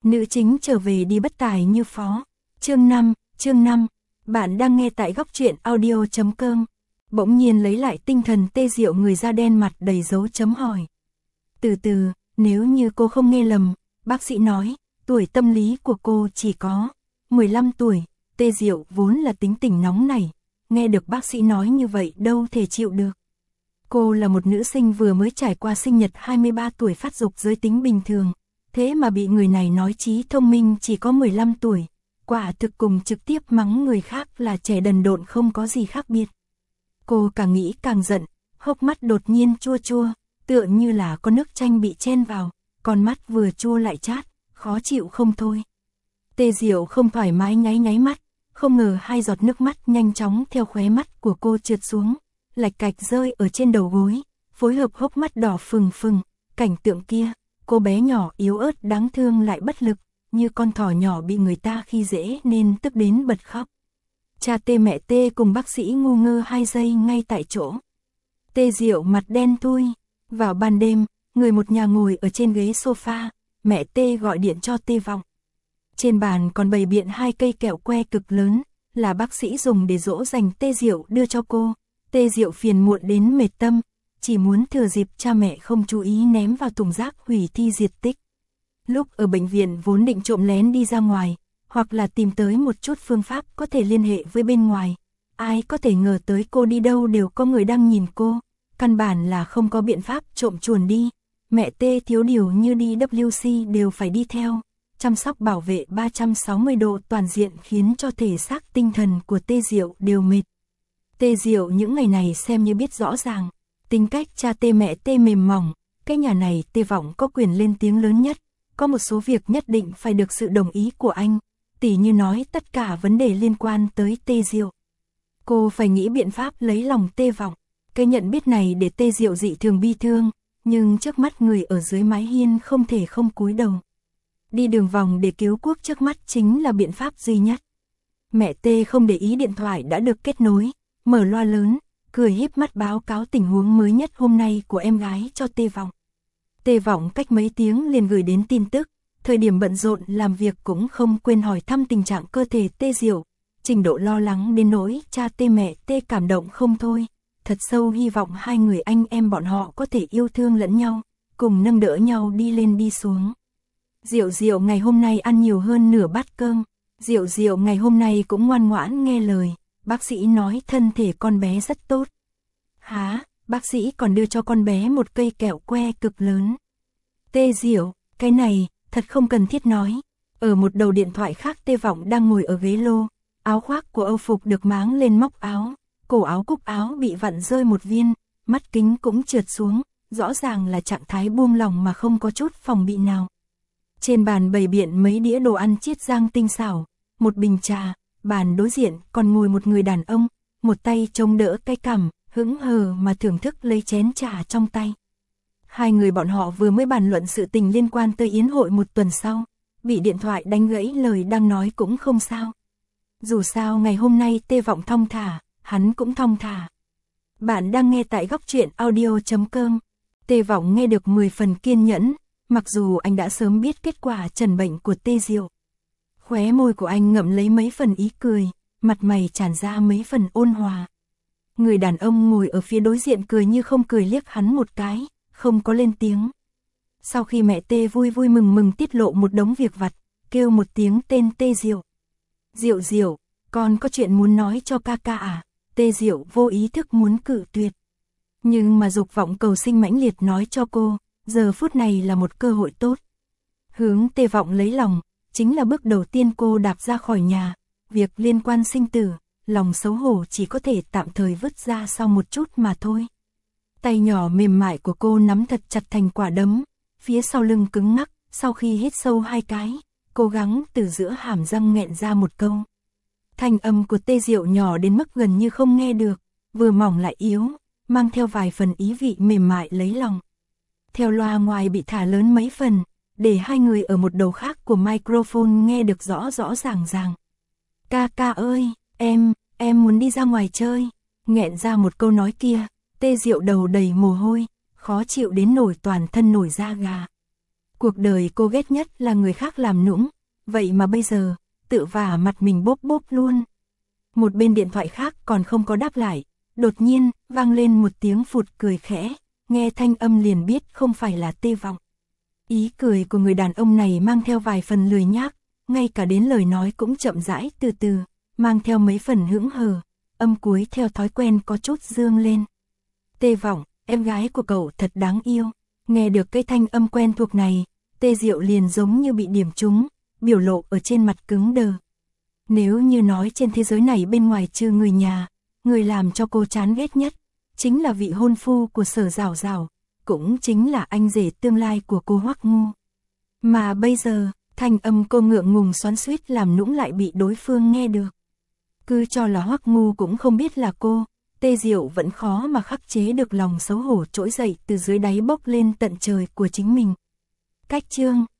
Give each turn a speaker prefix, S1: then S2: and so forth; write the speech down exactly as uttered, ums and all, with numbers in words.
S1: Nữ chính trở về đi bất tài như phó. Chương năm, chương năm. Bạn đang nghe tại góc truyện audio chấm com. Bỗng nhiên lấy lại tinh thần Tê Diệu, người da đen mặt đầy dấu chấm hỏi. Từ từ, nếu như cô không nghe lầm, bác sĩ nói, tuổi tâm lý của cô chỉ có mười lăm tuổi. Tê Diệu vốn là tính tình nóng nảy, nghe được bác sĩ nói như vậy đâu thể chịu được. Cô là một nữ sinh vừa mới trải qua sinh nhật hai mươi ba tuổi, phát dục giới tính bình thường, thế mà bị người này nói trí thông minh chỉ có mười lăm tuổi, quả thực cùng trực tiếp mắng người khác là trẻ đần độn không có gì khác biệt. Cô càng nghĩ càng giận, hốc mắt đột nhiên chua chua, tựa như là có nước chanh bị chen vào, con mắt vừa chua lại chát, khó chịu không thôi. Tê Diệu không thoải mái nháy nháy mắt, không ngờ hai giọt nước mắt nhanh chóng theo khóe mắt của cô trượt xuống, lạch cạch rơi ở trên đầu gối, phối hợp hốc mắt đỏ phừng phừng. Cảnh tượng kia, cô bé nhỏ yếu ớt đáng thương lại bất lực, như con thỏ nhỏ bị người ta khi dễ nên tức đến bật khóc. Cha Tê mẹ Tê cùng bác sĩ ngu ngơ hai giây ngay tại chỗ. Tê Diệu mặt đen thui. Vào ban đêm, người một nhà ngồi ở trên ghế sofa, mẹ Tê gọi điện cho Tê Vọng. Trên bàn còn bày biện hai cây kẹo que cực lớn, là bác sĩ dùng để dỗ dành Tê Diệu đưa cho cô. Tê Diệu phiền muộn đến mệt tâm, chỉ muốn thừa dịp cha mẹ không chú ý ném vào thùng rác hủy thi diệt tích. Lúc ở bệnh viện vốn định trộm lén đi ra ngoài, hoặc là tìm tới một chút phương pháp có thể liên hệ với bên ngoài. Ai có thể ngờ tới cô đi đâu đều có người đang nhìn cô, căn bản là không có biện pháp trộm chuồn đi. Mẹ Tê thiếu điều như đi vê kép xê đều phải đi theo, chăm sóc bảo vệ ba trăm sáu mươi độ toàn diện khiến cho thể xác tinh thần của Tê Diệu đều mệt. Tê Diệu những ngày này xem như biết rõ ràng, tính cách cha Tê mẹ Tê mềm mỏng, cái nhà này Tê Vọng có quyền lên tiếng lớn nhất, có một số việc nhất định phải được sự đồng ý của anh, tỉ như nói tất cả vấn đề liên quan tới Tê Diệu. Cô phải nghĩ biện pháp lấy lòng Tê Vọng, cái nhận biết này để Tê Diệu dị thường bi thương, nhưng trước mắt người ở dưới mái hiên không thể không cúi đầu. Đi đường vòng để cứu quốc trước mắt chính là biện pháp duy nhất. Mẹ Tê không để ý điện thoại đã được kết nối, mở loa lớn, cười híp mắt báo cáo tình huống mới nhất hôm nay của em gái cho Tê Vọng. Tê Vọng cách mấy tiếng liền gửi đến tin tức, thời điểm bận rộn làm việc cũng không quên hỏi thăm tình trạng cơ thể Tê Diệu, trình độ lo lắng đến nỗi cha Tê mẹ Tê cảm động không thôi, thật sâu hy vọng hai người anh em bọn họ có thể yêu thương lẫn nhau, cùng nâng đỡ nhau đi lên đi xuống. Diệu Diệu ngày hôm nay ăn nhiều hơn nửa bát cơm, Diệu Diệu ngày hôm nay cũng ngoan ngoãn nghe lời, bác sĩ nói thân thể con bé rất tốt. Hả, bác sĩ còn đưa cho con bé một cây kẹo que cực lớn. Tê Diệu, cái này, thật không cần thiết nói. Ở một đầu điện thoại khác Tê Vọng đang ngồi ở ghế lô, áo khoác của Âu phục được máng lên móc áo, cổ áo cúc áo bị vặn rơi một viên, mắt kính cũng trượt xuống, rõ ràng là trạng thái buông lỏng mà không có chút phòng bị nào. Trên bàn bày biện mấy đĩa đồ ăn chiết rang tinh xảo, một bình trà, bàn đối diện còn ngồi một người đàn ông, một tay chống đỡ cái cằm, hững hờ mà thưởng thức lấy chén trà trong tay. Hai người bọn họ vừa mới bàn luận sự tình liên quan tới yến hội một tuần sau, bị điện thoại đánh gãy lời đang nói cũng không sao. Dù sao ngày hôm nay Tê Vọng thong thả, hắn cũng thong thả. Bạn đang nghe tại góc truyện audio chấm com. Tê Vọng nghe được mười phần kiên nhẫn, mặc dù anh đã sớm biết kết quả trần bệnh của Tê Diệu. Khóe môi của anh ngậm lấy mấy phần ý cười, mặt mày tràn ra mấy phần ôn hòa. Người đàn ông ngồi ở phía đối diện cười như không cười liếc hắn một cái, không có lên tiếng. Sau khi mẹ Tê vui vui mừng mừng tiết lộ một đống việc vặt, kêu một tiếng tên Tê Diệu. Diệu Diệu, con có chuyện muốn nói cho ca ca à? Tê Diệu vô ý thức muốn cự tuyệt. Nhưng mà dục vọng cầu sinh mãnh liệt nói cho cô, giờ phút này là một cơ hội tốt. Hướng Tê Vọng lấy lòng, chính là bước đầu tiên cô đạp ra khỏi nhà, việc liên quan sinh tử, lòng xấu hổ chỉ có thể tạm thời vứt ra sau một chút mà thôi. Tay nhỏ mềm mại của cô nắm thật chặt thành quả đấm, phía sau lưng cứng ngắc, sau khi hít sâu hai cái, cố gắng từ giữa hàm răng nghẹn ra một câu. Thanh âm của Tê Diệu nhỏ đến mức gần như không nghe được, vừa mỏng lại yếu, mang theo vài phần ý vị mềm mại lấy lòng. Theo loa ngoài bị thả lớn mấy phần, để hai người ở một đầu khác của microphone nghe được rõ rõ ràng ràng. Ca ca ơi, em, em muốn đi ra ngoài chơi. Nghẹn ra một câu nói kia, Tê Diệu đầu đầy mồ hôi, khó chịu đến nổi toàn thân nổi da gà. Cuộc đời cô ghét nhất là người khác làm nũng, vậy mà bây giờ, tự vả mặt mình bốp bốp luôn. Một bên điện thoại khác còn không có đáp lại, đột nhiên, vang lên một tiếng phụt cười khẽ, nghe thanh âm liền biết không phải là Tê Vọng. Ý cười của người đàn ông này mang theo vài phần lười nhác, ngay cả đến lời nói cũng chậm rãi từ từ, mang theo mấy phần hững hờ, âm cuối theo thói quen có chút dương lên. Tê Vọng, em gái của cậu thật đáng yêu. Nghe được cái thanh âm quen thuộc này, Tê Diệu liền giống như bị điểm trúng, biểu lộ ở trên mặt cứng đờ. Nếu như nói trên thế giới này bên ngoài trừ người nhà, người làm cho cô chán ghét nhất, chính là vị hôn phu của Sở Giảo Giảo, cũng chính là anh rể tương lai của cô Hoắc Ngu. Mà bây giờ, thanh âm cô ngượng ngùng xoắn xuýt làm nũng lại bị đối phương nghe được. Cứ cho là Hoắc Ngu cũng không biết là cô, Tê Diệu vẫn khó mà khắc chế được lòng xấu hổ trỗi dậy từ dưới đáy bốc lên tận trời của chính mình. Cách chương